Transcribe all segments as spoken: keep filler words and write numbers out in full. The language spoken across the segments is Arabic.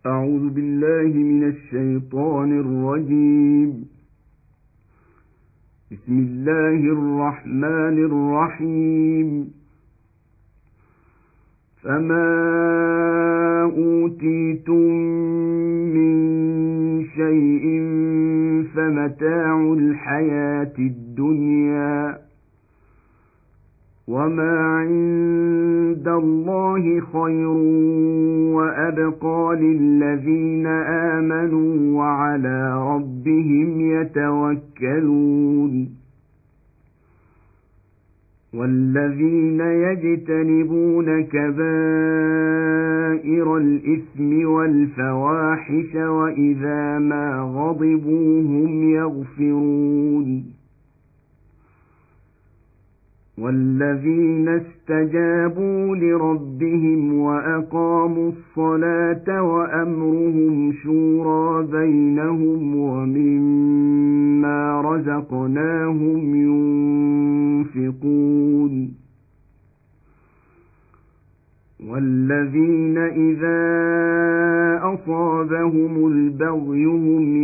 أعوذ بالله من الشيطان الرجيم. بسم الله الرحمن الرحيم. فما أوتيتم من شيء فمتاع الحياة الدنيا وما عند الله خير وأبقى للذين آمنوا وعلى ربهم يتوكلون. والذين يجتنبون كبائر الإثم والفواحش وإذا ما غضبوا هم يغفرون. والذين استجابوا لربهم وأقاموا الصلاة وأمرهم شورى بينهم ومما رزقناهم ينفقون. والذين إذا أصابهم البغي هم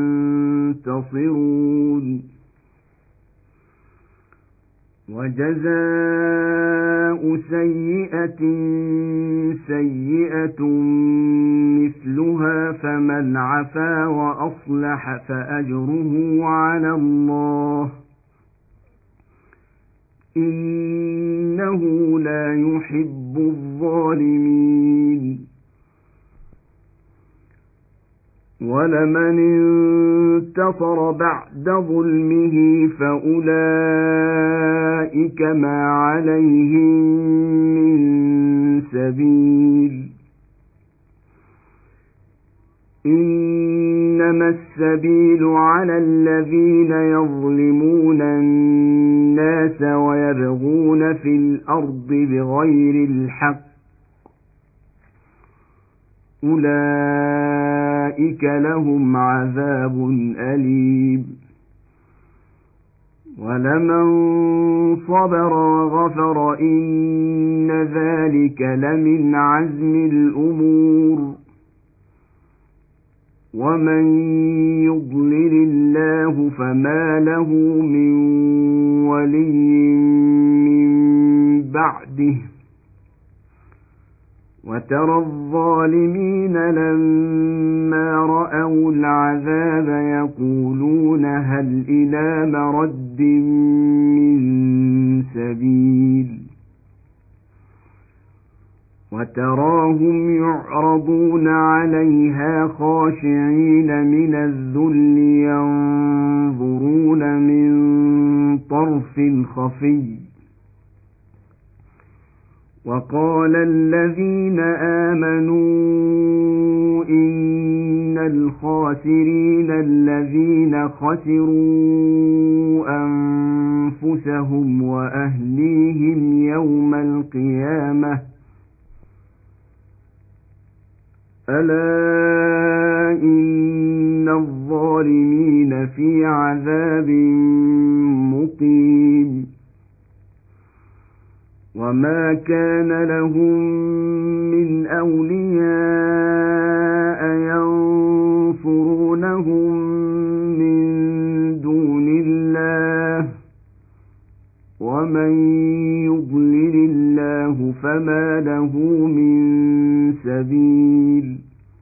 ينتصرون. وجزاء سيئة سيئة مثلها فمن عفا وأصلح فأجره على الله إنه لا يحب الظالمين. ولمن انتصر بعد ظلمه فأولئك ما عليهم من سبيل. إنما السبيل على الذين يظلمون الناس ويبغون في الأرض بغير الحق أولئك لهم عذاب أليم. ولمن صبر وغفر إن ذلك لمن عزم الأمور. ومن يضلل الله فما له من ولي من بعده. وترى الظالمين لما رأوا العذاب يقولون هل إلى مرد من سبيل. وتراهم يعرضون عليها خاشعين من الذل ينظرون من طرف خفي. وقال الذين آمنوا إن الخاسرين الذين خسروا أنفسهم وأهليهم يوم القيامة ألا إن الظالمين في عذاب مقيم. وما كان لهم من أولياء ينصرونهم من دون الله ومن يضلل الله فما له من سبيل.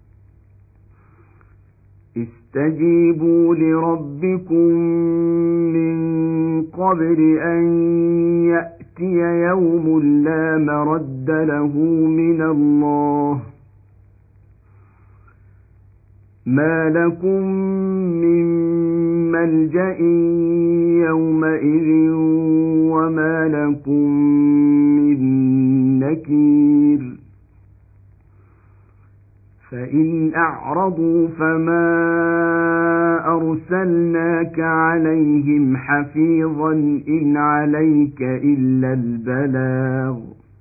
استجيبوا لربكم من قبل أن يأتي يوم لا مرد له من الله ما لكم من ملجأ يومئذ وما لكم من نكير. فإن أعرضوا فما أرسلناك عليهم حفيظا إن عليك إلا البلاغ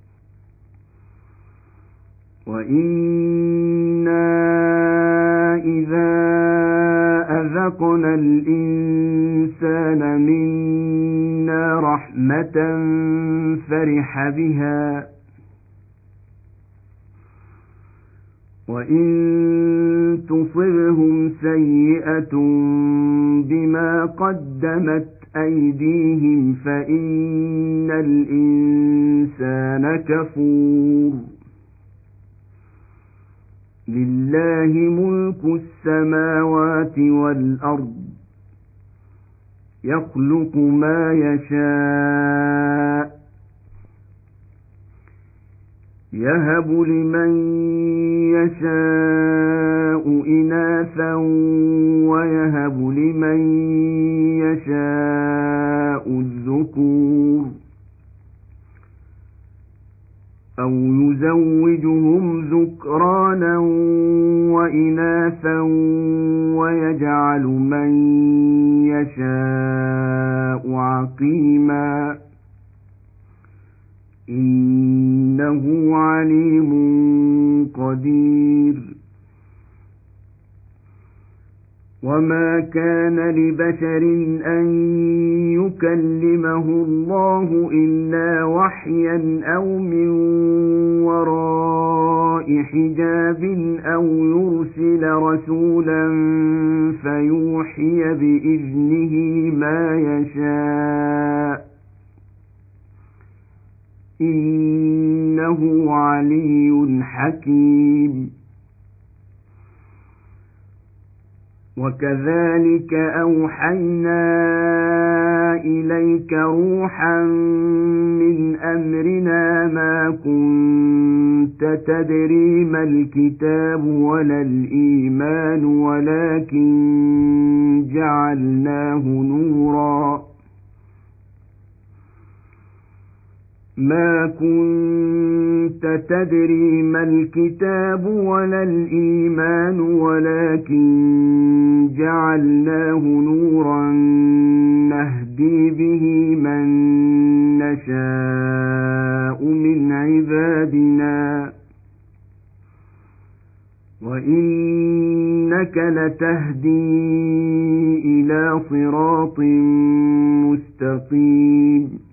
وإنا إذا أذقنا الإنسان منا رحمة فرح بها وإن تصبهم سيئة بما قدمت أيديهم فإن الإنسان كفور لله ملك السماوات والأرض يخلق ما يشاء يهب لمن يشاء إناثا ويهب لمن يشاء الذكور أو يزوجهم ذكرانا وإناثا ويجعل من يشاء عقيما إنه عليم قدير وما كان لبشر أن يكلمه الله إلا وحيا أو من وراء حجاب أو يرسل رسولا فيوحي بإذنه ما يشاء إنه علي حكيم وكذلك أوحينا إليك روحا من أمرنا ما كنت تدري ما الكتاب ولا الإيمان ولكن جعلناه نورا ما كنت تدري ما الكتاب ولا الإيمان ولكن جعلناه نورا نهدي به من نشاء من عبادنا وإنك لتهدي إلى صراط مستقيم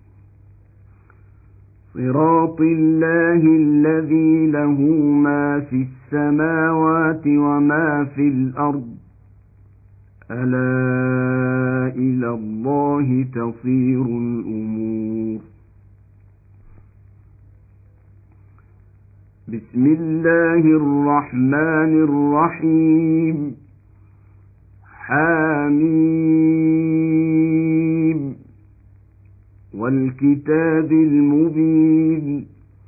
صراط الله الذي له ما في السماوات وما في الأرض ألا إلى الله تصير الأمور بسم الله الرحمن الرحيم حميم والكتاب المبين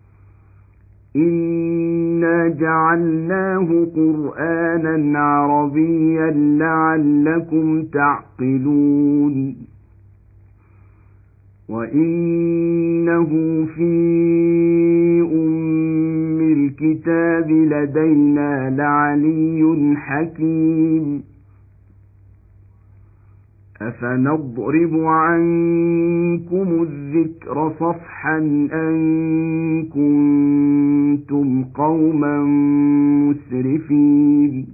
إنا جعلناه قرآنا عربيا لعلكم تعقلون وإنه في أم الكتاب لدينا لعلي حكيم أفنضرب عنكم الذكر صفحا أن كنتم قوما مسرفين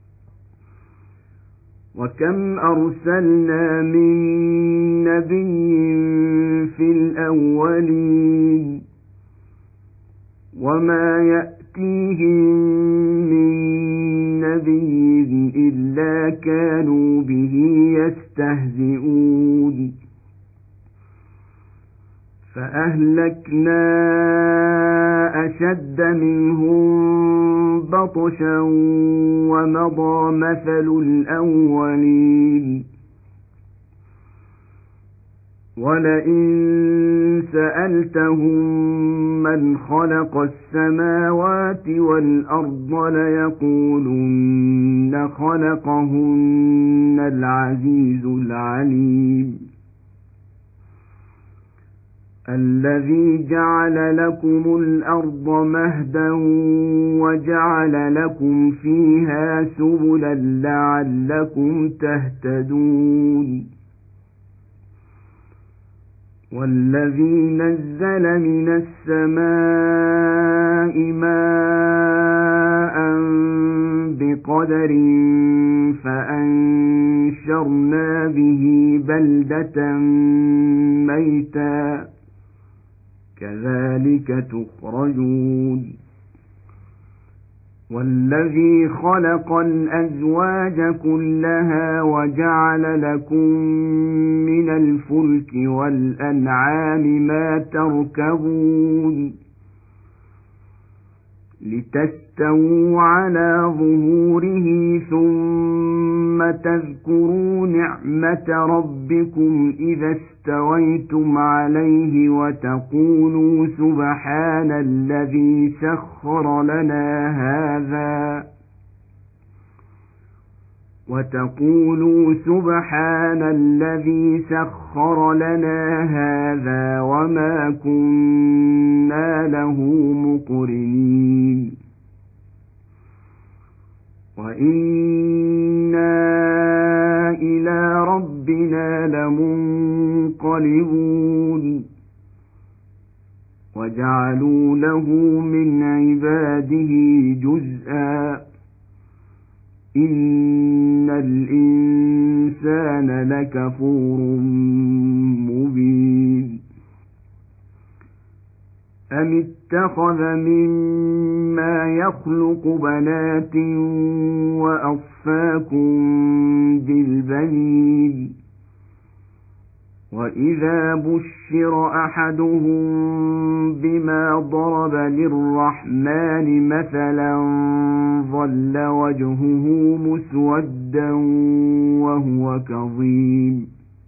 وكم أرسلنا من نبي في الأولين وما يأتيهم من نبي إلا كانوا به يستهزئون فأهلكنا أشد منهم بطشا ومضى مثل الأولين ولئن سألتهم من خلق السماوات والأرض ليقولن خلقهن العزيز العليم الذي جعل لكم الأرض مهدا وجعل لكم فيها سبلا لعلكم تهتدون والذي نزل من السماء ماء بقدر فأنشرنا به بلدة ميتا كذلك تخرجون والذي خلق الأزواج كلها وجعل لكم من الفلك والأنعام ما تركبون لتستووا على ظهوره ثم تذكروا نعمة ربكم إذا استويتم عليه وتقولوا سبحان الذي سخر لنا هذا وتقولوا سبحان الذي سخر لنا هذا وما كنا له مقرنين وإنا إلى ربنا لمنقلبون وجعلوا له من عباده جزءا إن الإنسان لكفور مبين أم اتخذ مما يخلق بنات وأصفاكم بالبنين وإذا بشر أحدهم بما ضرب للرحمن مثلا ظل وجهه مسودا وهو كظيم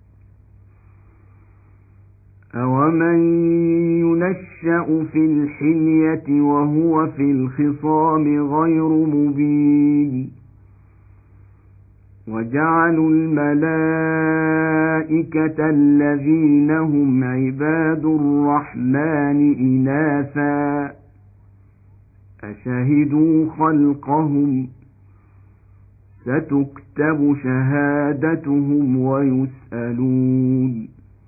أومن ينشأ في الحلية وهو في الخصام غير مبين وجعلوا الملائكة الذين هم عباد الرحمن إناثا أشهدوا خلقهم ستكتب شهادتهم ويسألون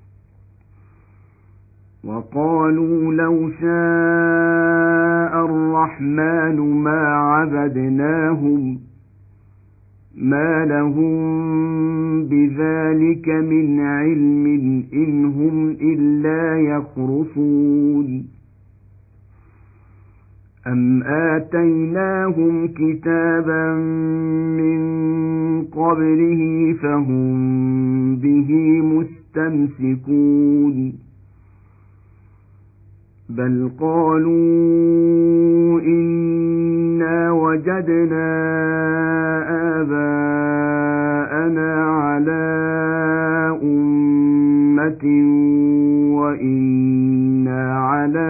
وقالوا لو شاء الرحمن ما عبدناهم ما لهم بذلك من علم إن هم إلا يخرصون أم آتيناهم كتابا من قبله فهم به مستمسكون بل قالوا إنا وجدنا آباءنا على أمة وإنا على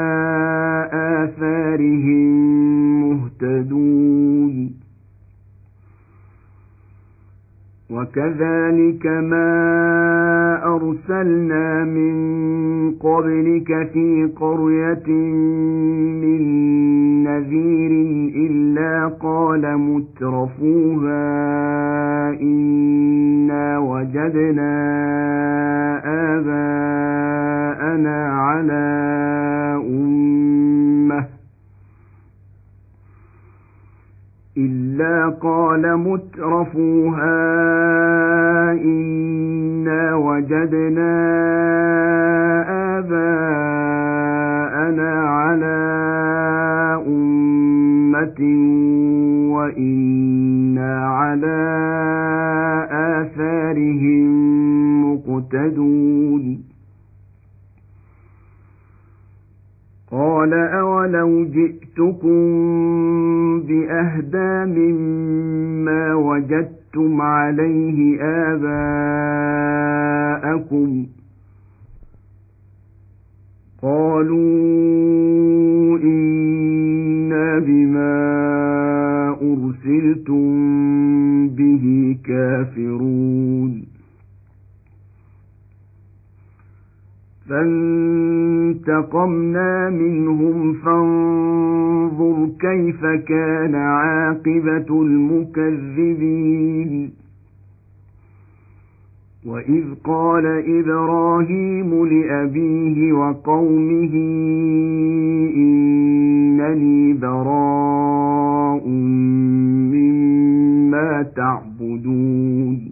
آثارهم مهتدون وكذلك ما أرسلنا من قبلك في قرية من نذير إلا قال مترفوها إنا وجدنا آباءنا على أمة إلا قال مترفوها إنا وجدنا آباءنا على أمة وإنا على آثارهم مقتدون قال أولو جئتكم بأهدى مما وجدتم عليه آباءكم قالوا إنا بما أرسلتم به كافرون فانتقمنا منهم فانظر كيف كان عاقبة المكذبين وإذ قال إبراهيم لأبيه وقومه إنني براء مما تعبدون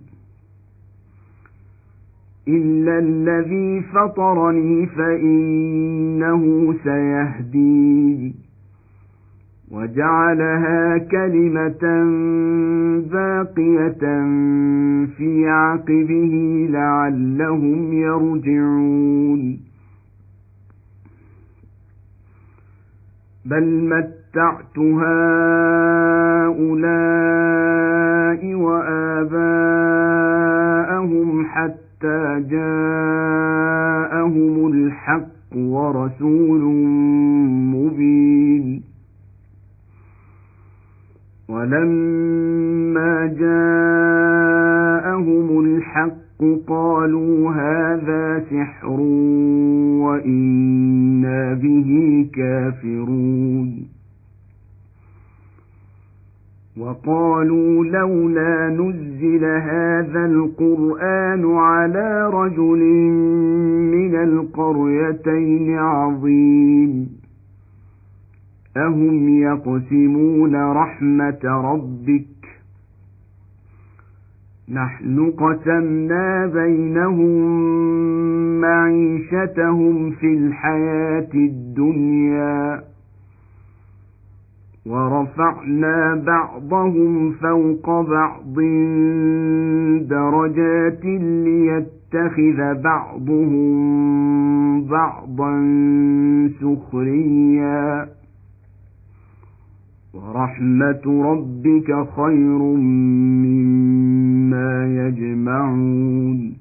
إلا الذي فطرني فإنه سيهدين وجعلها كلمة باقية في عقبه لعلهم يرجعون بل متعت هؤلاء وآباءهم حتى جاءهم الحق ورسول مبين ولما جاءهم الحق قالوا هذا سحر وإنا به كافرون وقالوا لولا نزل هذا القرآن على رجل من القريتين عظيم أهم يقسمون رحمة ربك نحن قسمنا بينهم معيشتهم في الحياة الدنيا ورفعنا بعضهم فوق بعض درجات ليتخذ بعضهم بعضا سخريا ورحمة ربك خير مما يجمعون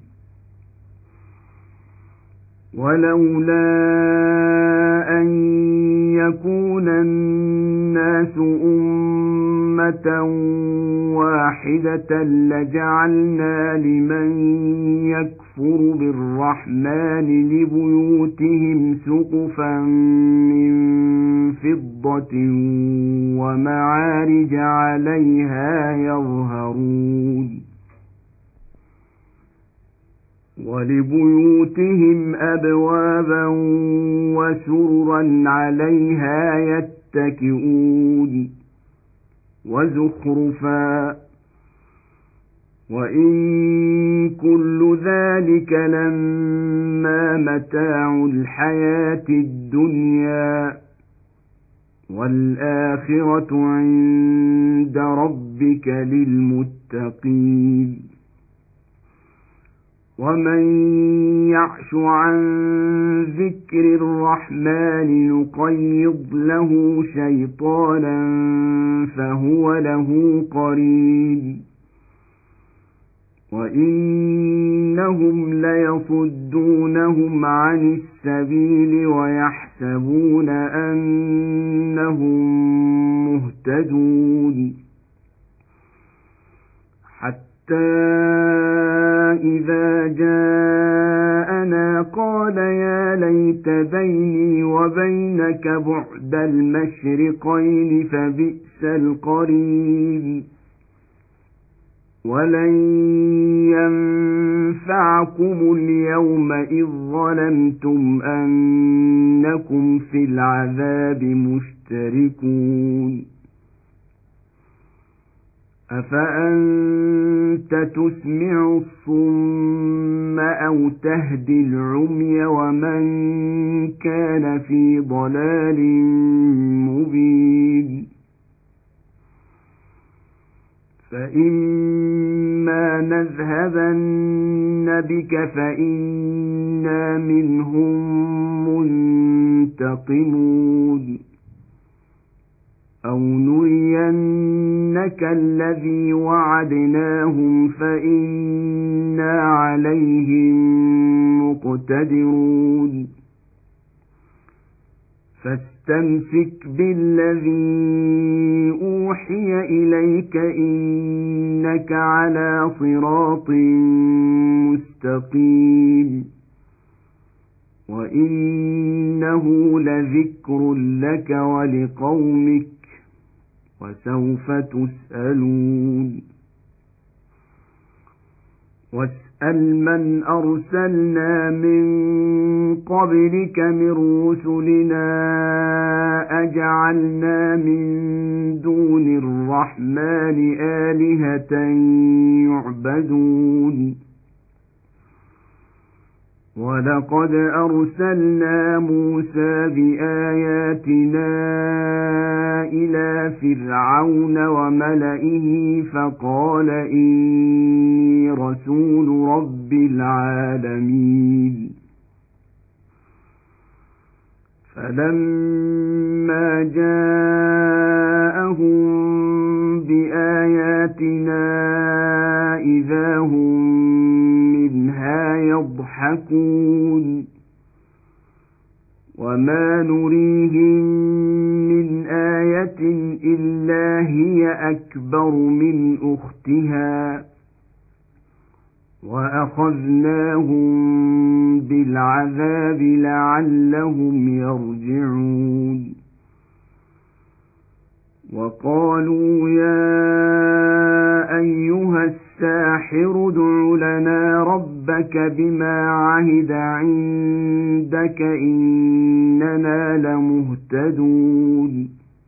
ولولا أن يكون الناس أمة واحدة لجعلنا لمن يكفر بالرحمن لبيوتهم سقفا من فضة ومعارج عليها يظهرون ولبيوتهم أبوابا وسررا عليها يتكئون وزخرفا وإن كل ذلك لما متاع الحياة الدنيا والآخرة عند ربك للمتقين ومن يعش عن ذكر الرحمن نقيض له شيطانا فهو له قرين وإنهم ليصدونهم عن السبيل ويحسبون أنهم مهتدون حتى إذا جاءنا قال يا ليت بيني وبينك بعد المشرقين فبئس القرين ولن ينفعكم اليوم إذ ظلمتم أنكم في العذاب مشتركون أفأنت تسمع الصم أو تهدي العمي ومن كان في ضلال مبين فإما نذهبن بك فإنا منهم منتقمون أو نرينك الذي وعدناهم فإنا عليهم مقتدرون فاستمسك بالذي أوحي إليك إنك على صراط مستقيم وإنه لذكر لك ولقومك وسوف تسألون واسأل من أرسلنا من قبلك من رسلنا أجعلنا من دون الرحمن آلهة يعبدون ولقد أرسلنا موسى بآياتنا إلى فرعون وملئه فقال إني رسول رب العالمين فلما جاءهم بآياتنا إذا هم منها يضحكون وما نريهم من آية إلا هي أكبر من أختها وأخذناهم بالعذاب لعلهم يرجعون وقالوا يا أيها الساحر ادع لنا ربك بما عهد عندك إننا لمهتدون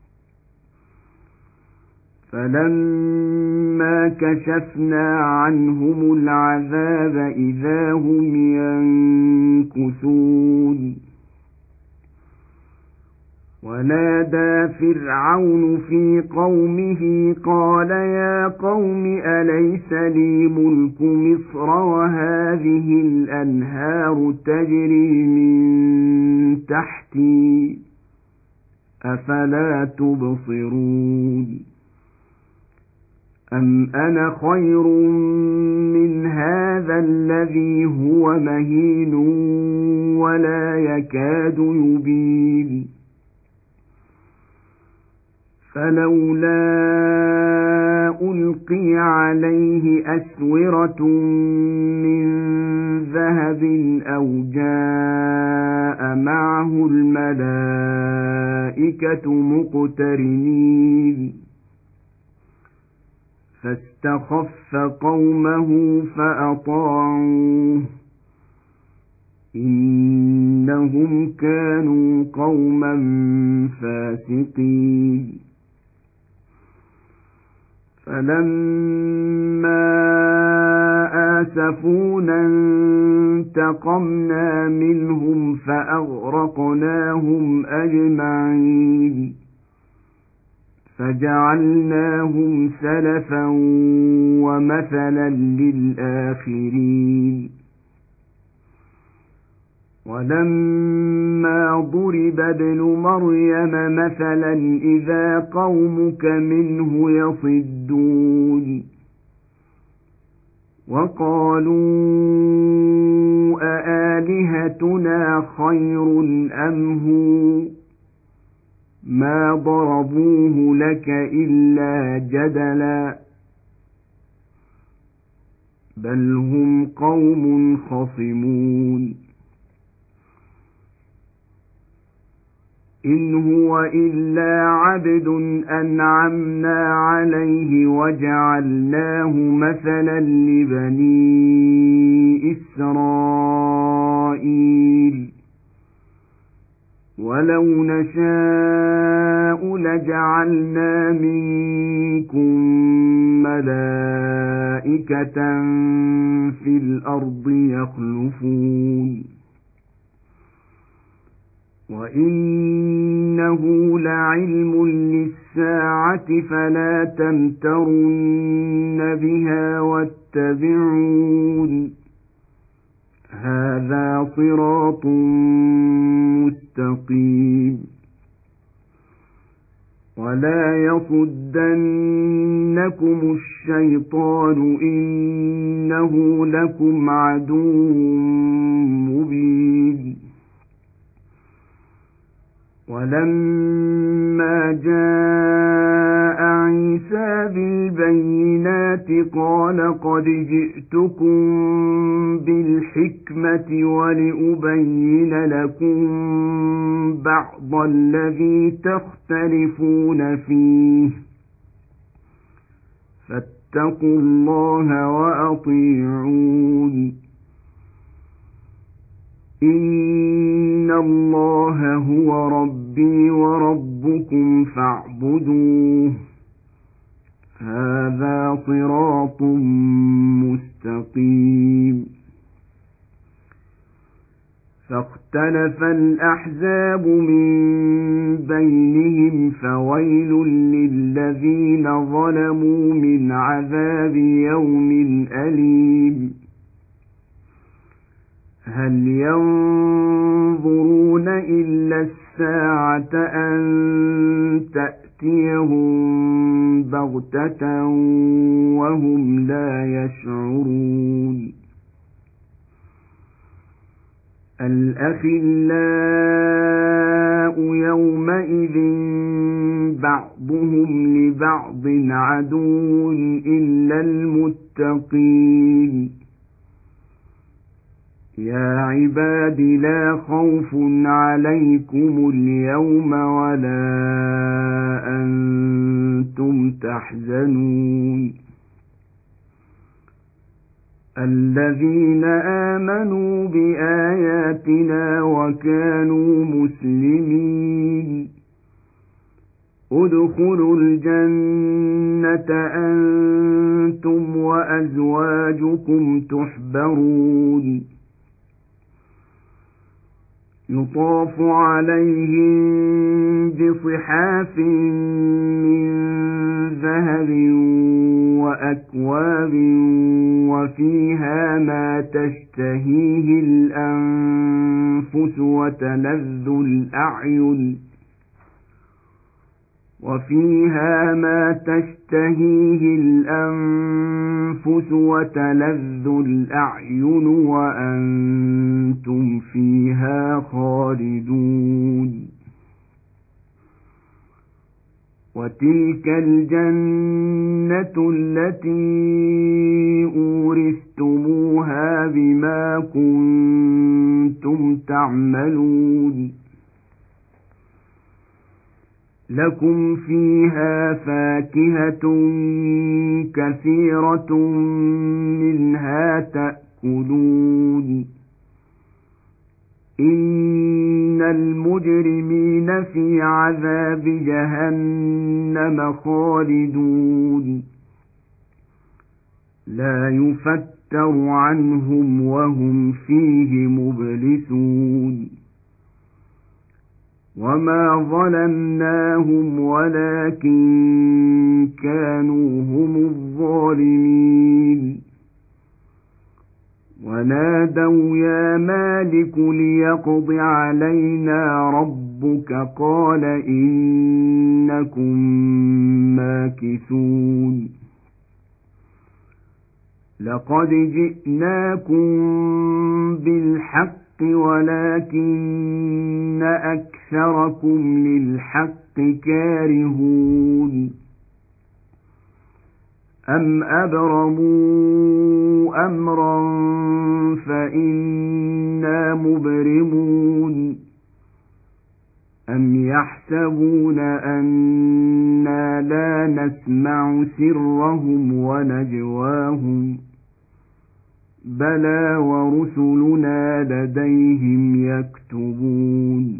فلما كشفنا عنهم العذاب إذا هم ينكثون ونادى فرعون في قومه قال يا قوم أليس لي ملك مصر وهذه الأنهار تجري من تحتي أفلا تبصرون أم أنا خير من هذا الذي هو مهين ولا يكاد يبين فلولا ألقي عليه أسورة من ذهب أو جاء معه الملائكة مقترنين فاستخف قومه فأطاعوه إنهم كانوا قوما فاسقين فلما آسفونا انتقمنا منهم فأغرقناهم أجمعين فجعلناهم سلفا ومثلا للآخرين ولما ضرب ابن مريم مثلا إذا قومك منه يصدون وقالوا أآلهتنا خير أم هو ما ضربوه لك إلا جدلا بل هم قوم خصمون إن هو إلا عبد أنعمنا عليه وجعلناه مثلا لبني إسرائيل ولو نشاء لجعلنا منكم ملائكة في الأرض يخلفون وإنه لعلم للساعة فلا تمترن بها واتبعون هذا صراط مستقيم ولا يصدنكم الشيطان إنه لكم عدو مبين ولما جاء عيسى بالبينات قال قد جئتكم بالحكمة ولأبين لكم بعض الذي تختلفون فيه فاتقوا الله وأطيعون إن الله هو ربي وربكم فاعبدوه هذا صراط مستقيم فاختلف الأحزاب من بينهم فويل للذين ظلموا من عذاب يوم أليم هل ينظرون إلا الساعة أن تأتيهم بغتة وهم لا يشعرون الأخلاء يومئذ بعضهم لبعض عدو إلا المتقين يا عباد لا خوف عليكم اليوم ولا أنتم تحزنون الذين آمنوا بآياتنا وكانوا مسلمين ادخلوا الجنة أنتم وأزواجكم تحبرون يطاف عليهم بصحاف من ذهب وأكواب وفيها ما تشتهيه الأنفس وتلذ الأعين وفيها ما تشتهيه الأنفس وتلذ الأعين وأنتم فيها خالدون وتلك الجنة التي أورثتموها بما كنتم تعملون لكم فيها فاكهة كثيرة منها تأكلون إن المجرمين في عذاب جهنم خالدون لا يفتر عنهم وهم فيه مبلسون وما ظلمناهم ولكن كانوا هم الظالمين ونادوا يا مالك ليقض علينا ربك قال إنكم ماكثون لقد جئناكم بالحق ولكن أكثركم للحق كارهون أم أبرموا أمرا فإنا مبرمون أم يحسبون أنا لا نسمع سرهم ونجواهم بلى ورسلنا لديهم يكتبون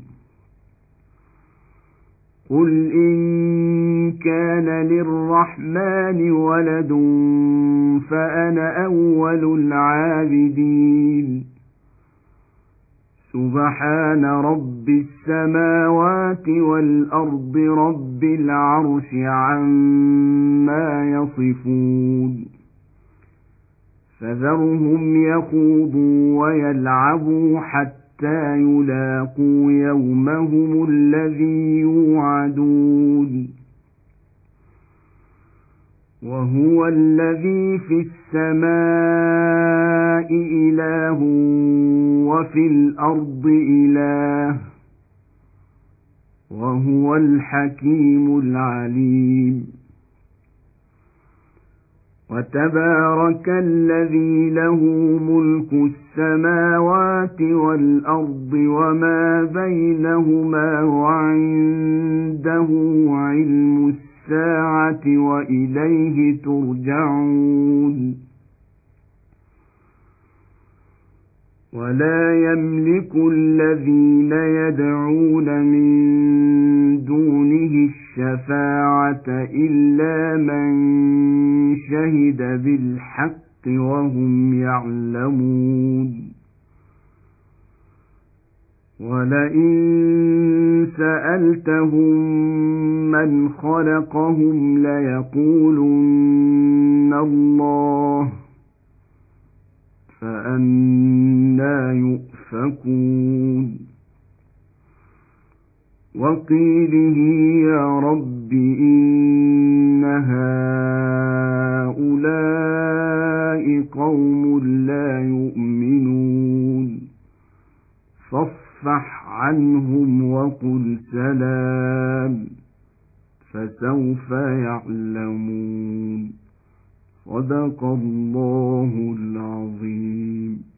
قل إن كان للرحمن ولد فأنا أول العابدين سبحان رب السماوات والأرض رب العرش عما يصفون فذرهم يخوضوا ويلعبوا حتى يلاقوا يومهم الذي يوعدون وهو الذي في السماء إله وفي الأرض إله وهو الحكيم العليم وتبارك الذي له ملك السماوات والأرض وما بينهما وعنده علم الساعة وإليه ترجعون ولا يملك الذين يدعون من دونه الشفاعة إلا من شهد بالحق وهم يعلمون وَلَئِن سَأَلْتَهُم مَّنْ خَلَقَهُمْ لَيَقُولُنَّ اللَّهُ فَأَنَّىٰ يُؤْفَكُونَ وَقِيلِهِ يَا رَبِّ إِنَّ هَٰؤُلَاءِ قَوْمٌ لَّا يُؤْمِنُونَ فاصفح عنهم وقل سلام فسوف يعلمون. صدق الله العظيم.